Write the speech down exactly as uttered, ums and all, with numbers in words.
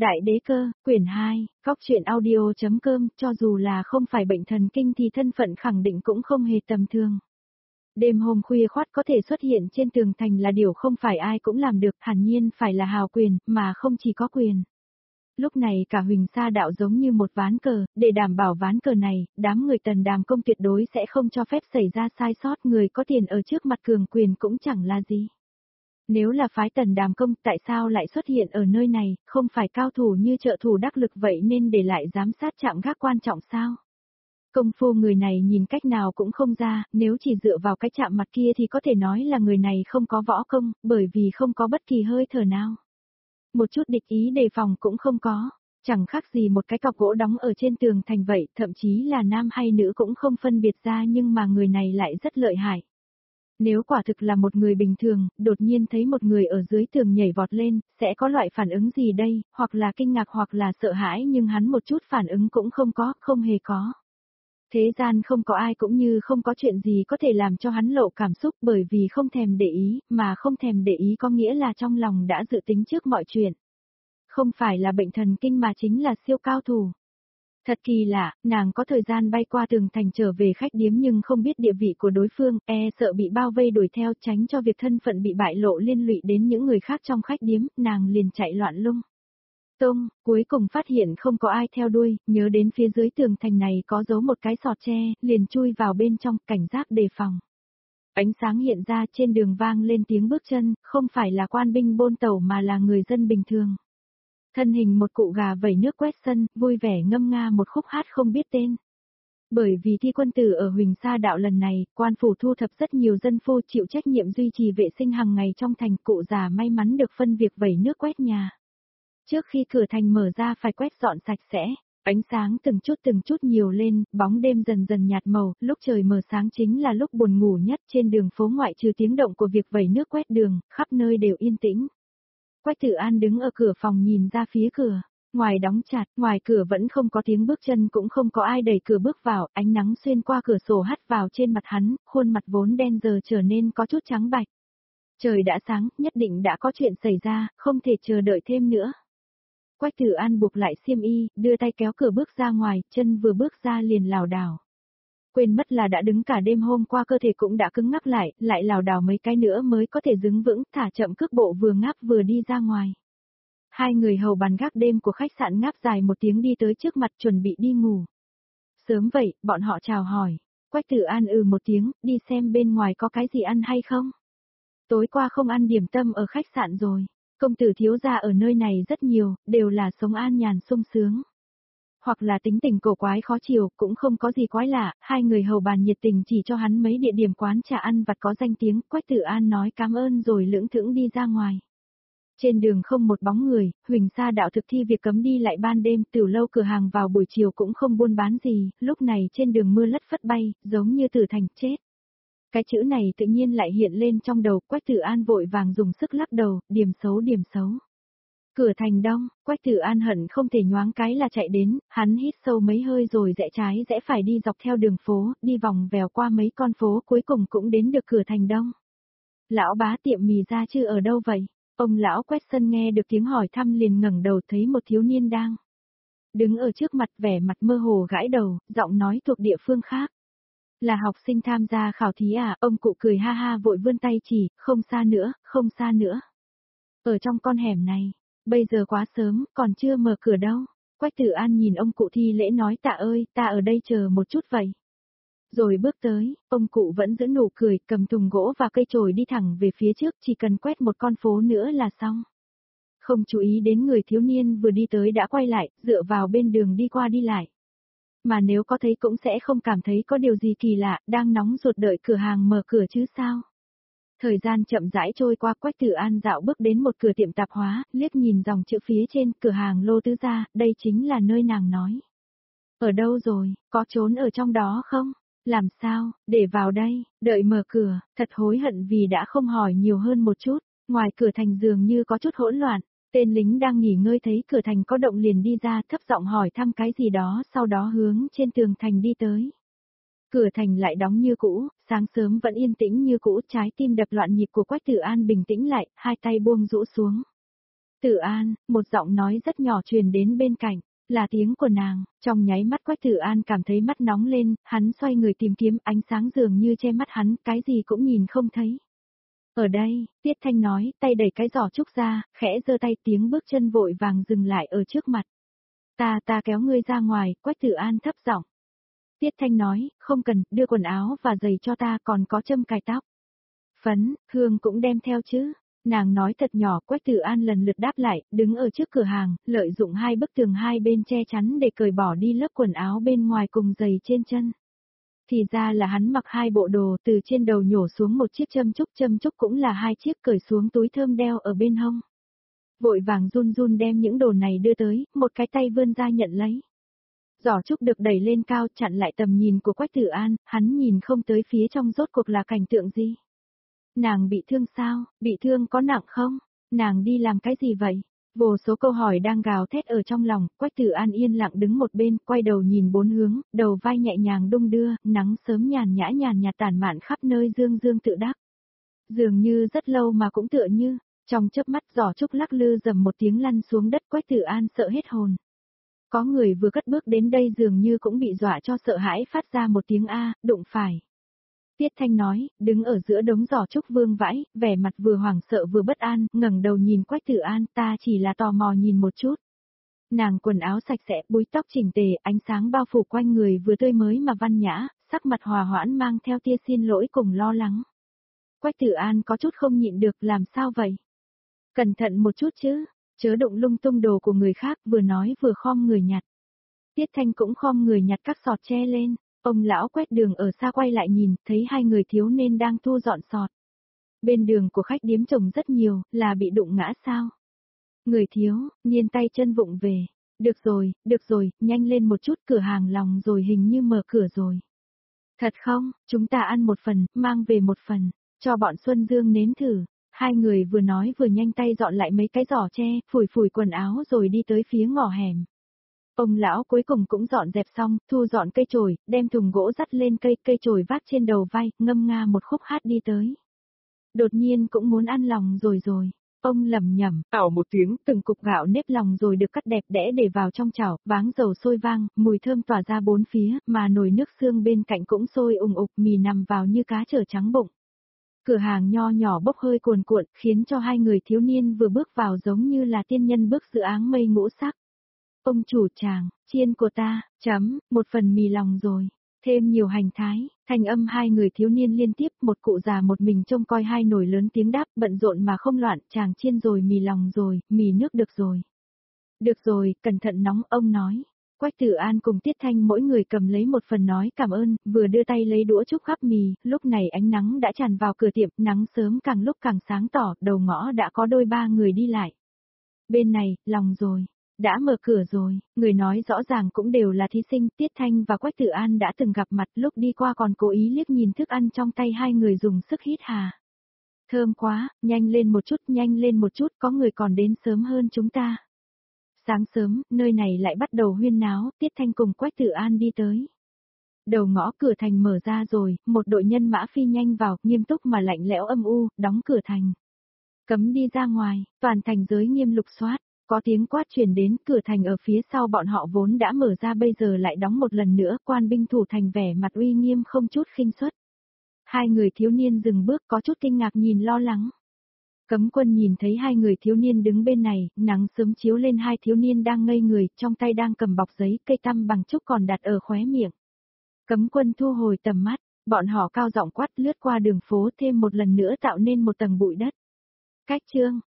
Đại đế cơ, quyển hai, góc truyện audio.com, cho dù là không phải bệnh thần kinh thì thân phận khẳng định cũng không hề tầm thường. Đêm hôm khuya khoắt có thể xuất hiện trên tường thành là điều không phải ai cũng làm được, hẳn nhiên phải là hào quyền, mà không chỉ có quyền. Lúc này cả Huỳnh Sa Đạo giống như một ván cờ, để đảm bảo ván cờ này, đám người Tần Đàm Công tuyệt đối sẽ không cho phép xảy ra sai sót, người có tiền ở trước mặt cường quyền cũng chẳng là gì. Nếu là phái Tần Đàm Công, tại sao lại xuất hiện ở nơi này, không phải cao thủ như trợ thủ đắc lực vậy nên để lại giám sát trạm gác quan trọng sao? Công phu người này nhìn cách nào cũng không ra, nếu chỉ dựa vào cái chạm mặt kia thì có thể nói là người này không có võ công, bởi vì không có bất kỳ hơi thở nào. Một chút địch ý đề phòng cũng không có, chẳng khác gì một cái cọc gỗ đóng ở trên tường thành vậy, thậm chí là nam hay nữ cũng không phân biệt ra, nhưng mà người này lại rất lợi hại. Nếu quả thực là một người bình thường, đột nhiên thấy một người ở dưới tường nhảy vọt lên, sẽ có loại phản ứng gì đây, hoặc là kinh ngạc hoặc là sợ hãi, nhưng hắn một chút phản ứng cũng không có, không hề có. Thế gian không có ai cũng như không có chuyện gì có thể làm cho hắn lộ cảm xúc, bởi vì không thèm để ý, mà không thèm để ý có nghĩa là trong lòng đã dự tính trước mọi chuyện. Không phải là bệnh thần kinh mà chính là siêu cao thủ. Thật kỳ lạ, nàng có thời gian bay qua tường thành trở về khách điếm nhưng không biết địa vị của đối phương, e sợ bị bao vây đuổi theo, tránh cho việc thân phận bị bại lộ liên lụy đến những người khác trong khách điếm, nàng liền chạy loạn lung. Tông, cuối cùng phát hiện không có ai theo đuôi, nhớ đến phía dưới tường thành này có giấu một cái sọt tre, liền chui vào bên trong, cảnh giác đề phòng. Ánh sáng hiện ra, trên đường vang lên tiếng bước chân, không phải là quan binh bôn tẩu mà là người dân bình thường. Thân hình một cụ gà vẩy nước quét sân, vui vẻ ngâm nga một khúc hát không biết tên. Bởi vì thi quân tử ở Huỳnh Sa Đạo lần này, quan phủ thu thập rất nhiều dân phu chịu trách nhiệm duy trì vệ sinh hàng ngày trong thành, cụ già may mắn được phân việc vẩy nước quét nhà. Trước khi cửa thành mở ra phải quét dọn sạch sẽ, ánh sáng từng chút từng chút nhiều lên, bóng đêm dần dần nhạt màu, lúc trời mờ sáng chính là lúc buồn ngủ nhất, trên đường phố ngoại trừ tiếng động của việc vẩy nước quét đường, khắp nơi đều yên tĩnh. Quách Tử An đứng ở cửa phòng nhìn ra phía cửa, ngoài đóng chặt, ngoài cửa vẫn không có tiếng bước chân, cũng không có ai đẩy cửa bước vào, ánh nắng xuyên qua cửa sổ hắt vào trên mặt hắn, khuôn mặt vốn đen giờ trở nên có chút trắng bạch. Trời đã sáng, nhất định đã có chuyện xảy ra, không thể chờ đợi thêm nữa. Quách Tử An buộc lại xiêm y, đưa tay kéo cửa bước ra ngoài, chân vừa bước ra liền lảo đảo. Quên mất là đã đứng cả đêm hôm qua, cơ thể cũng đã cứng ngắc lại, lại lảo đảo mấy cái nữa mới có thể đứng vững, thả chậm cước bộ vừa ngáp vừa đi ra ngoài. Hai người hầu bàn gác đêm của khách sạn ngáp dài một tiếng đi tới trước mặt chuẩn bị đi ngủ. Sớm vậy, bọn họ chào hỏi. Quách Tử An ừ một tiếng, đi xem bên ngoài có cái gì ăn hay không. Tối qua không ăn điểm tâm ở khách sạn rồi. Công tử thiếu gia ở nơi này rất nhiều, đều là sống an nhàn sung sướng. Hoặc là tính tình cổ quái khó chịu, cũng không có gì quái lạ, hai người hầu bàn nhiệt tình chỉ cho hắn mấy địa điểm quán trà ăn vặt có danh tiếng, Quách Tử An nói cảm ơn rồi lững thững đi ra ngoài. Trên đường không một bóng người, Huỳnh Sa Đạo thực thi việc cấm đi lại ban đêm, tiểu lâu cửa hàng vào buổi chiều cũng không buôn bán gì, lúc này trên đường mưa lất phất bay, giống như tử thành chết. Cái chữ này tự nhiên lại hiện lên trong đầu, Quách Tử An vội vàng dùng sức lắc đầu, điểm xấu điểm xấu. Cửa thành đông, Quách Tử An hận không thể nhoáng cái là chạy đến, hắn hít sâu mấy hơi rồi rẽ trái rẽ phải đi dọc theo đường phố, đi vòng vèo qua mấy con phố, cuối cùng cũng đến được cửa thành đông. Lão bá tiệm mì ra chứ ở đâu vậy? Ông lão quét sân nghe được tiếng hỏi thăm liền ngẩng đầu thấy một thiếu niên đang đứng ở trước mặt, vẻ mặt mơ hồ gãi đầu, giọng nói thuộc địa phương khác. Là học sinh tham gia khảo thí à? Ông cụ cười ha ha vội vươn tay chỉ, không xa nữa, không xa nữa. Ở trong con hẻm này. Bây giờ quá sớm, còn chưa mở cửa đâu. Quách Tử An nhìn ông cụ thi lễ nói tạ ơi, ta ở đây chờ một chút vậy. Rồi bước tới, ông cụ vẫn giữ nụ cười, cầm thùng gỗ và cây chổi đi thẳng về phía trước, chỉ cần quét một con phố nữa là xong. Không chú ý đến người thiếu niên vừa đi tới đã quay lại, dựa vào bên đường đi qua đi lại. Mà nếu có thấy cũng sẽ không cảm thấy có điều gì kỳ lạ, đang nóng ruột đợi cửa hàng mở cửa chứ sao. Thời gian chậm rãi trôi qua, Quách Tử An dạo bước đến một cửa tiệm tạp hóa, liếc nhìn dòng chữ phía trên, cửa hàng Lô Tứ Gia, đây chính là nơi nàng nói. Ở đâu rồi, có trốn ở trong đó không? Làm sao, để vào đây, đợi mở cửa, thật hối hận vì đã không hỏi nhiều hơn một chút, ngoài cửa thành dường như có chút hỗn loạn, tên lính đang nghỉ ngơi thấy cửa thành có động liền đi ra thấp giọng hỏi thăm cái gì đó, sau đó hướng trên tường thành đi tới. Cửa thành lại đóng như cũ, sáng sớm vẫn yên tĩnh như cũ, trái tim đập loạn nhịp của Quách Tử An bình tĩnh lại, hai tay buông rũ xuống. Tử An, một giọng nói rất nhỏ truyền đến bên cạnh, là tiếng của nàng, trong nháy mắt Quách Tử An cảm thấy mắt nóng lên, hắn xoay người tìm kiếm ánh sáng dường như che mắt hắn, cái gì cũng nhìn không thấy. Ở đây, Tiết Thanh nói, tay đẩy cái giỏ trúc ra, khẽ giơ tay tiếng bước chân vội vàng dừng lại ở trước mặt. Ta ta kéo ngươi ra ngoài, Quách Tử An thấp giọng. Tiết Thanh nói, không cần, đưa quần áo và giày cho ta còn có châm cài tóc. Phấn, hương cũng đem theo chứ. Nàng nói thật nhỏ, Quách Tử An lần lượt đáp lại, đứng ở trước cửa hàng, lợi dụng hai bức tường hai bên che chắn để cởi bỏ đi lớp quần áo bên ngoài cùng giày trên chân. Thì ra là hắn mặc hai bộ đồ, từ trên đầu nhổ xuống một chiếc châm trúc, châm trúc cũng là hai chiếc, cởi xuống túi thơm đeo ở bên hông. Vội vàng run run đem những đồ này đưa tới, một cái tay vươn ra nhận lấy. Giỏ trúc được đẩy lên cao chặn lại tầm nhìn của Quách Tử An, hắn nhìn không tới phía trong rốt cuộc là cảnh tượng gì. Nàng bị thương sao, bị thương có nặng không, nàng đi làm cái gì vậy? Vô số câu hỏi đang gào thét ở trong lòng, Quách Tử An yên lặng đứng một bên, quay đầu nhìn bốn hướng, đầu vai nhẹ nhàng đung đưa, nắng sớm nhàn nhã nhàn nhạt tản mạn khắp nơi dương dương tự đắc. Dường như rất lâu mà cũng tựa như, trong chớp mắt giỏ trúc lắc lư dầm một tiếng lăn xuống đất, Quách Tử An sợ hết hồn. Có người vừa cất bước đến đây dường như cũng bị dọa cho sợ hãi phát ra một tiếng A, đụng phải. Tiết Thanh nói, đứng ở giữa đống giỏ trúc vương vãi, vẻ mặt vừa hoảng sợ vừa bất an, ngẩng đầu nhìn Quách Tử An, ta chỉ là tò mò nhìn một chút. Nàng quần áo sạch sẽ, búi tóc chỉnh tề, ánh sáng bao phủ quanh người vừa tươi mới mà văn nhã, sắc mặt hòa hoãn mang theo tia xin lỗi cùng lo lắng. Quách Tử An có chút không nhịn được, làm sao vậy? Cẩn thận một chút chứ, chớ đụng lung tung đồ của người khác, vừa nói vừa khom người nhặt. Tiết Thanh cũng khom người nhặt các sọt tre lên. Ông lão quét đường ở xa quay lại nhìn, thấy hai người thiếu niên đang thu dọn sọt. Bên đường của khách điếm trồng rất nhiều, là bị đụng ngã sao? Người thiếu, niên tay chân vụng về. Được rồi, được rồi, nhanh lên một chút, cửa hàng lòng rồi, hình như mở cửa rồi. Thật không, chúng ta ăn một phần, mang về một phần, cho bọn Xuân Dương nếm thử. Hai người vừa nói vừa nhanh tay dọn lại mấy cái giỏ tre, phủi phủi quần áo rồi đi tới phía ngõ hẻm. Ông lão cuối cùng cũng dọn dẹp xong, thu dọn cây chổi, đem thùng gỗ dắt lên cây, cây chổi vác trên đầu vai, ngâm nga một khúc hát đi tới. Đột nhiên cũng muốn ăn lòng rồi rồi. Ông lẩm nhẩm, ảo một tiếng, từng cục gạo nếp lòng rồi được cắt đẹp đẽ để vào trong chảo, váng dầu sôi vang, mùi thơm tỏa ra bốn phía, mà nồi nước xương bên cạnh cũng sôi ùng ục, mì nằm vào như cá trở trắng bụng. Cửa hàng nho nhỏ bốc hơi cuồn cuộn, khiến cho hai người thiếu niên vừa bước vào giống như là tiên nhân bước giữa áng mây ngũ sắc. Ông chủ chàng, chiên của ta, chấm, một phần mì lòng rồi, thêm nhiều hành thái, thanh âm hai người thiếu niên liên tiếp, một cụ già một mình trông coi hai nồi lớn tiếng đáp, bận rộn mà không loạn, chàng chiên rồi, mì lòng rồi, mì nước được rồi. Được rồi, cẩn thận nóng, ông nói. Quách Tử An cùng Tiết Thanh mỗi người cầm lấy một phần nói cảm ơn, vừa đưa tay lấy đũa chúc gắp mì, lúc này ánh nắng đã tràn vào cửa tiệm, nắng sớm càng lúc càng sáng tỏ, đầu ngõ đã có đôi ba người đi lại. Bên này, lòng rồi. Đã mở cửa rồi, người nói rõ ràng cũng đều là thí sinh, Tiết Thanh và Quách Tử An đã từng gặp mặt, lúc đi qua còn cố ý liếc nhìn thức ăn trong tay hai người dùng sức hít hà. Thơm quá, nhanh lên một chút, nhanh lên một chút, có người còn đến sớm hơn chúng ta. Sáng sớm, nơi này lại bắt đầu huyên náo, Tiết Thanh cùng Quách Tử An đi tới. Đầu ngõ cửa thành mở ra rồi, một đội nhân mã phi nhanh vào, nghiêm túc mà lạnh lẽo âm u, đóng cửa thành. Cấm đi ra ngoài, toàn thành giới nghiêm lục soát. Có tiếng quát truyền đến, cửa thành ở phía sau bọn họ vốn đã mở ra bây giờ lại đóng một lần nữa, quan binh thủ thành vẻ mặt uy nghiêm không chút khinh suất. Hai người thiếu niên dừng bước có chút kinh ngạc nhìn lo lắng. Cấm quân nhìn thấy hai người thiếu niên đứng bên này, nắng sớm chiếu lên hai thiếu niên đang ngây người, trong tay đang cầm bọc giấy, cây tăm bằng trúc còn đặt ở khóe miệng. Cấm quân thu hồi tầm mắt, bọn họ cao giọng quát lướt qua đường phố thêm một lần nữa tạo nên một tầng bụi đất. Cách chương